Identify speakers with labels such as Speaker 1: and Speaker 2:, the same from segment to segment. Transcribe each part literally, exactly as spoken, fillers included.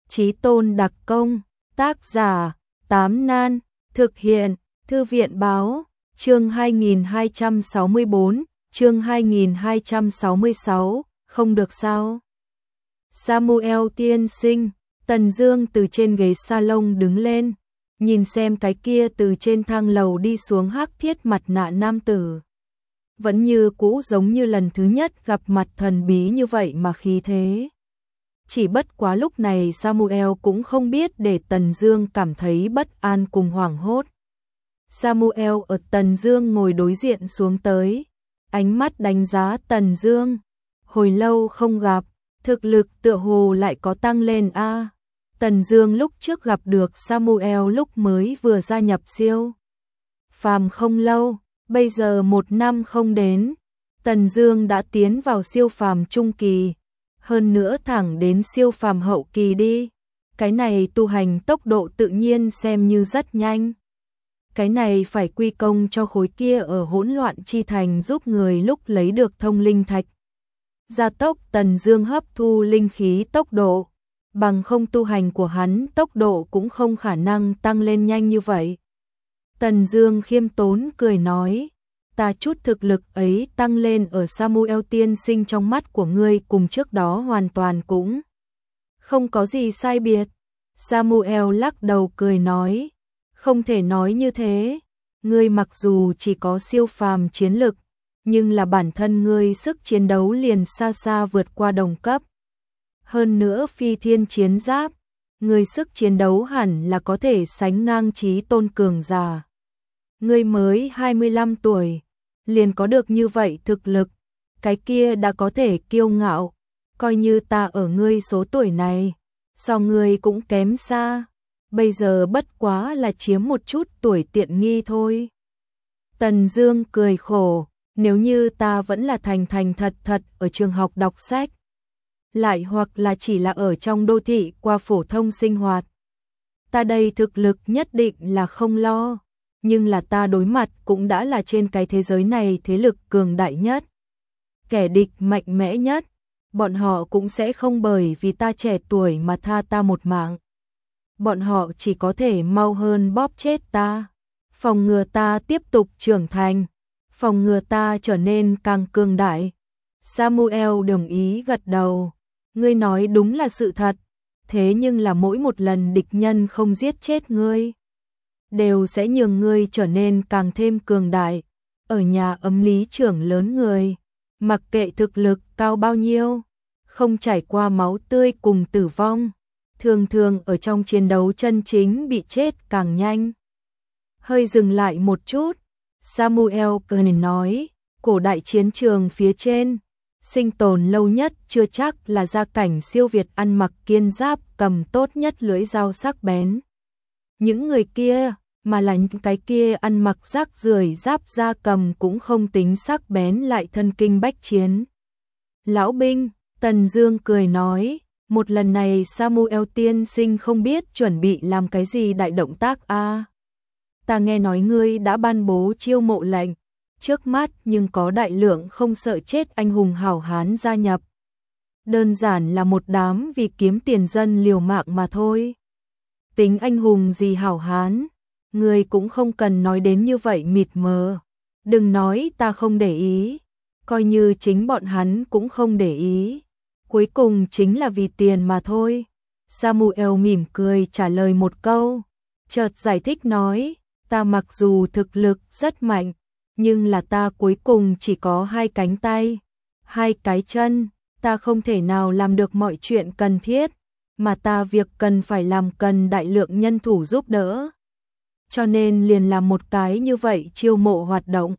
Speaker 1: Chí tôn đặc công, tác giả, Tám Nan, thực hiện, Thư viện báo, chương hai nghìn hai trăm sáu mươi bốn, chương hai nghìn hai trăm sáu mươi sáu, không được sao? Samuel tiên sinh, Tần Dương từ trên ghế salon đứng lên, nhìn xem cái kia từ trên thang lầu đi xuống hắc thiết mặt nạ nam tử. Vẫn như cũ giống như lần thứ nhất gặp mặt thần bí như vậy mà khí thế. Chỉ bất quá lúc này Samuel cũng không biết để Tần Dương cảm thấy bất an cùng hoảng hốt. Samuel ở Tần Dương ngồi đối diện xuống tới, ánh mắt đánh giá Tần Dương. Hồi lâu không gặp, thực lực tựa hồ lại có tăng lên a. À, Tần Dương lúc trước gặp được Samuel lúc mới vừa gia nhập siêu phàm không lâu, bây giờ một năm không đến, Tần Dương đã tiến vào siêu phàm trung kỳ, hơn nữa thẳng đến siêu phàm hậu kỳ đi. Cái này tu hành tốc độ tự nhiên xem như rất nhanh. Cái này phải quy công cho khối kia ở hỗn loạn chi thành giúp người lúc lấy được thông linh thạch. Gia tốc Tần Dương hấp thu linh khí tốc độ, bằng không tu hành của hắn tốc độ cũng không khả năng tăng lên nhanh như vậy. Tần Dương khiêm tốn cười nói, ta chút thực lực ấy tăng lên ở Samuel tiên sinh trong mắt của ngươi cùng trước đó hoàn toàn cũng không có gì sai biệt. Samuel lắc đầu cười nói, không thể nói như thế, ngươi mặc dù chỉ có siêu phàm chiến lực, nhưng là bản thân ngươi sức chiến đấu liền xa xa vượt qua đồng cấp. Hơn nữa phi thiên chiến giáp, ngươi sức chiến đấu hẳn là có thể sánh ngang chí tôn cường giả. Ngươi mới hai mươi lăm tuổi, liền có được như vậy thực lực, cái kia đã có thể kiêu ngạo, coi như ta ở ngươi số tuổi này, so ngươi cũng kém xa, bây giờ bất quá là chiếm một chút tuổi tiện nghi thôi. Tần Dương cười khổ, nếu như ta vẫn là thành thành thật thật ở trường học đọc sách, lại hoặc là chỉ là ở trong đô thị qua phổ thông sinh hoạt, ta đây thực lực nhất định là không lo, nhưng là ta đối mặt cũng đã là trên cái thế giới này thế lực cường đại nhất, kẻ địch mạnh mẽ nhất, bọn họ cũng sẽ không bởi vì ta trẻ tuổi mà tha ta một mạng. Bọn họ chỉ có thể mau hơn bóp chết ta, phòng ngừa ta tiếp tục trưởng thành, phòng ngừa ta trở nên càng cường đại. Samuel đồng ý gật đầu, ngươi nói đúng là sự thật, thế nhưng là mỗi một lần địch nhân không giết chết ngươi, đều sẽ nhường ngươi trở nên càng thêm cường đại. Ở nhà ấm lý trưởng lớn người, mặc kệ thực lực cao bao nhiêu, không trải qua máu tươi cùng tử vong, thường thường ở trong chiến đấu chân chính bị chết càng nhanh. Hơi dừng lại một chút, Samuel cười nói, cổ đại chiến trường phía trên, sinh tồn lâu nhất chưa chắc là gia cảnh siêu việt ăn mặc kiên giáp cầm tốt nhất lưỡi dao sắc bén. Những người kia, mà là những cái kia ăn mặc rác rưởi giáp da cầm cũng không tính sắc bén lại thân kinh bách chiến. Lão binh, Tần Dương cười nói, một lần này Samuel tiên sinh không biết chuẩn bị làm cái gì đại động tác a. À, ta nghe nói ngươi đã ban bố chiêu mộ lệnh, trước mắt nhưng có đại lượng không sợ chết anh hùng hảo hán gia nhập. Đơn giản là một đám vì kiếm tiền dân liều mạng mà thôi. Tính anh hùng gì hảo hán, ngươi cũng không cần nói đến như vậy mịt mờ. Đừng nói ta không để ý, coi như chính bọn hắn cũng không để ý. Cuối cùng chính là vì tiền mà thôi. Samuel mỉm cười trả lời một câu, chợt giải thích nói, ta mặc dù thực lực rất mạnh, nhưng là ta cuối cùng chỉ có hai cánh tay, hai cái chân, ta không thể nào làm được mọi chuyện cần thiết, mà ta việc cần phải làm cần đại lượng nhân thủ giúp đỡ. Cho nên liền làm một cái như vậy chiêu mộ hoạt động.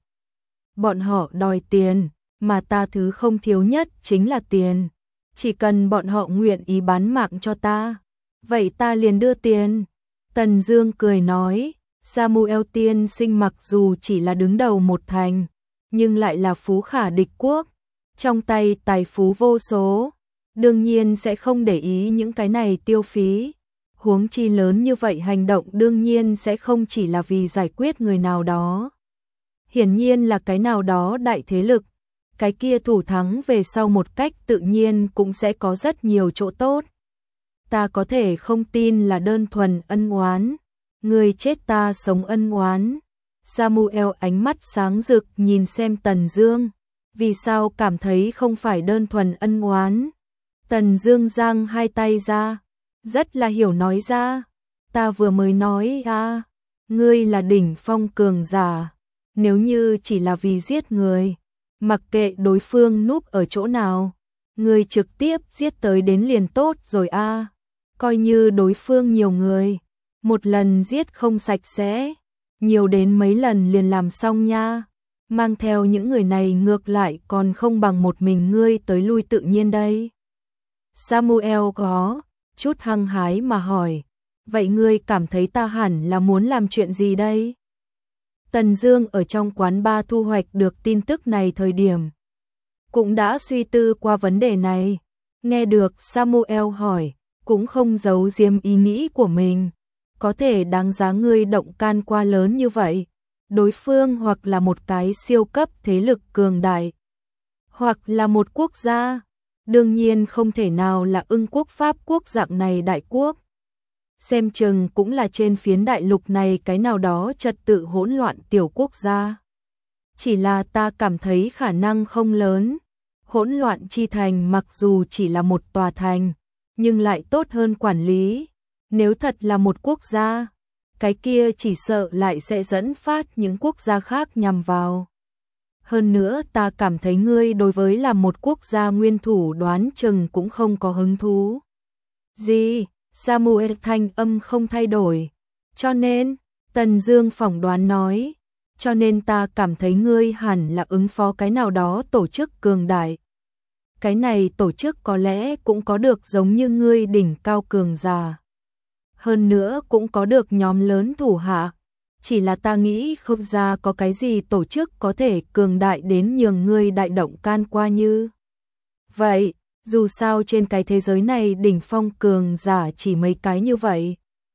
Speaker 1: Bọn họ đòi tiền, mà ta thứ không thiếu nhất chính là tiền. Chỉ cần bọn họ nguyện ý bán mạng cho ta, vậy ta liền đưa tiền. Tần Dương cười nói, Samuel tiên sinh mặc dù chỉ là đứng đầu một thành, nhưng lại là phú khả địch quốc, trong tay tài phú vô số, đương nhiên sẽ không để ý những cái này tiêu phí. Huống chi lớn như vậy hành động đương nhiên sẽ không chỉ là vì giải quyết người nào đó. Hiển nhiên là cái nào đó đại thế lực, cái kia thủ thắng về sau một cách tự nhiên cũng sẽ có rất nhiều chỗ tốt. ta có thể không tin là đơn thuần ân oán. Người chết ta sống ân oán. Samuel ánh mắt sáng rực nhìn xem Tần Dương, vì sao cảm thấy không phải đơn thuần ân oán. Tần Dương giang hai tay ra, rất là hiểu nói ra, ta vừa mới nói à, ngươi là đỉnh phong cường giả, nếu như chỉ là vì giết người, mặc kệ đối phương núp ở chỗ nào, ngươi trực tiếp giết tới đến liền tốt rồi a, à. Coi như đối phương nhiều người, một lần giết không sạch sẽ, nhiều đến mấy lần liền làm xong nha. Mang theo những người này ngược lại còn không bằng một mình ngươi tới lui tự nhiên đây. Samuel có chút hăng hái mà hỏi, vậy ngươi cảm thấy ta hẳn là muốn làm chuyện gì đây? Tần Dương ở trong quán bar thu hoạch được tin tức này thời điểm, cũng đã suy tư qua vấn đề này, nghe được Samuel hỏi, cũng không giấu giếm ý nghĩ của mình, có thể đáng giá ngươi động can qua lớn như vậy. Đối phương hoặc là một cái siêu cấp thế lực cường đại, hoặc là một quốc gia, đương nhiên không thể nào là Ưng quốc Pháp quốc dạng này đại quốc. Xem chừng cũng là trên phiến đại lục này cái nào đó trật tự hỗn loạn tiểu quốc gia. Chỉ là ta cảm thấy khả năng không lớn. Hỗn loạn chi thành mặc dù chỉ là một tòa thành, nhưng lại tốt hơn quản lý. Nếu thật là một quốc gia, cái kia chỉ sợ lại sẽ dẫn phát những quốc gia khác nhằm vào. Hơn nữa ta cảm thấy ngươi đối với là một quốc gia nguyên thủ đoán chừng cũng không có hứng thú. Gì? Samuel thanh âm không thay đổi. Cho nên, Tần Dương phỏng đoán nói, cho nên ta cảm thấy ngươi hẳn là ứng phó cái nào đó tổ chức cường đại. Cái này tổ chức có lẽ cũng có được giống như ngươi đỉnh cao cường giả. Hơn nữa cũng có được nhóm lớn thủ hạ, chỉ là ta nghĩ không ra có cái gì tổ chức có thể cường đại đến nhường ngươi đại động can qua như. Vậy, dù sao trên cái thế giới này đỉnh phong cường giả chỉ mấy cái như vậy,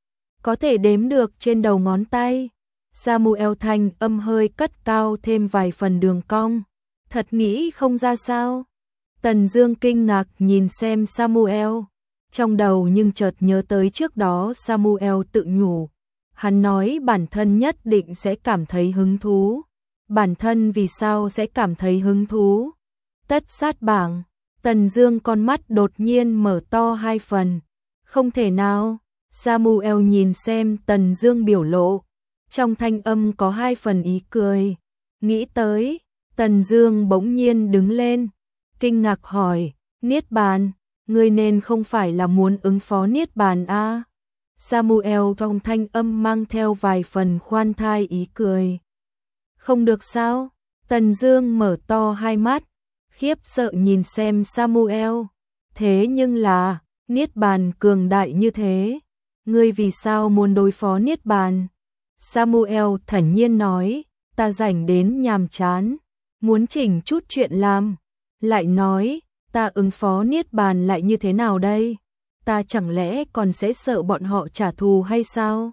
Speaker 1: có thể đếm được trên đầu ngón tay. Samuel thanh âm hơi cất cao thêm vài phần đường cong, thật nghĩ không ra sao. Tần Dương kinh ngạc nhìn xem Samuel, trong đầu nhưng chợt nhớ tới trước đó Samuel tự nhủ, hắn nói bản thân nhất định sẽ cảm thấy hứng thú. Bản thân vì sao sẽ cảm thấy hứng thú? Tất sát bảng. Tần Dương con mắt đột nhiên mở to hai phần. Không thể nào. Samuel nhìn xem Tần Dương biểu lộ, trong thanh âm có hai phần ý cười. Nghĩ tới, Tần Dương bỗng nhiên đứng lên, kinh ngạc hỏi, Niết bàn, ngươi nên không phải là muốn ứng phó Niết bàn a? À? Samuel trong thanh âm mang theo vài phần khoan thai ý cười. Không được sao? Tần Dương mở to hai mắt, khiếp sợ nhìn xem Samuel. Thế nhưng là, Niết bàn cường đại như thế, ngươi vì sao muốn đối phó Niết bàn? Samuel thản nhiên nói, ta rảnh đến nhàm chán, muốn chỉnh chút chuyện làm. Lại nói, ta ứng phó Niết bàn lại như thế nào đây? Ta chẳng lẽ còn sẽ sợ bọn họ trả thù hay sao?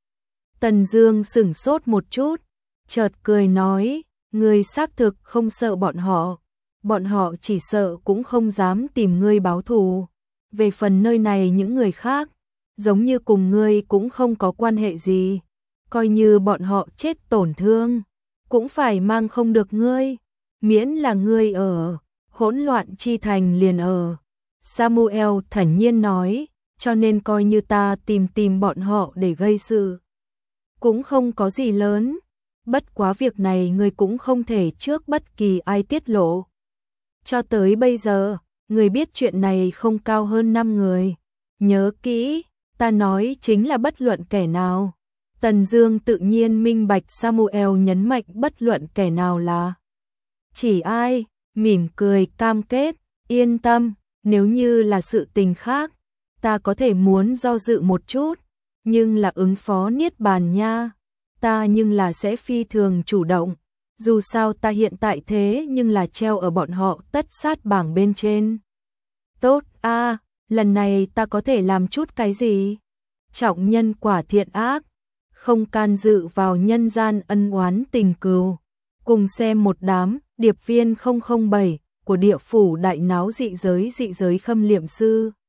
Speaker 1: Tần Dương sững sốt một chút, chợt cười nói, ngươi xác thực không sợ bọn họ, bọn họ chỉ sợ cũng không dám tìm ngươi báo thù. Về phần nơi này những người khác, giống như cùng ngươi cũng không có quan hệ gì, coi như bọn họ chết tổn thương, cũng phải mang không được ngươi, miễn là ngươi ở, hỗn loạn chi thành liền ở. Samuel thản nhiên nói, cho nên coi như ta tìm tìm bọn họ để gây sự, cũng không có gì lớn, bất quá việc này ngươi cũng không thể trước bất kỳ ai tiết lộ. Cho tới bây giờ, người biết chuyện này không cao hơn năm người. Nhớ kỹ, ta nói chính là bất luận kẻ nào. Tần Dương tự nhiên minh bạch Samuel nhấn mạnh bất luận kẻ nào là chỉ ai, mỉm cười cam kết, yên tâm, nếu như là sự tình khác, ta có thể muốn do dự một chút, nhưng là ứng phó Niết bàn nha, ta nhưng là sẽ phi thường chủ động. Dù sao ta hiện tại thế nhưng là treo ở bọn họ tất sát bảng bên trên. Tốt a, à, lần này ta có thể làm chút cái gì? Trọng nhân quả thiện ác, không can dự vào nhân gian ân oán tình cừu. Cùng xem một đám điệp viên không không bảy của địa phủ đại náo dị giới dị giới khâm liệm sư.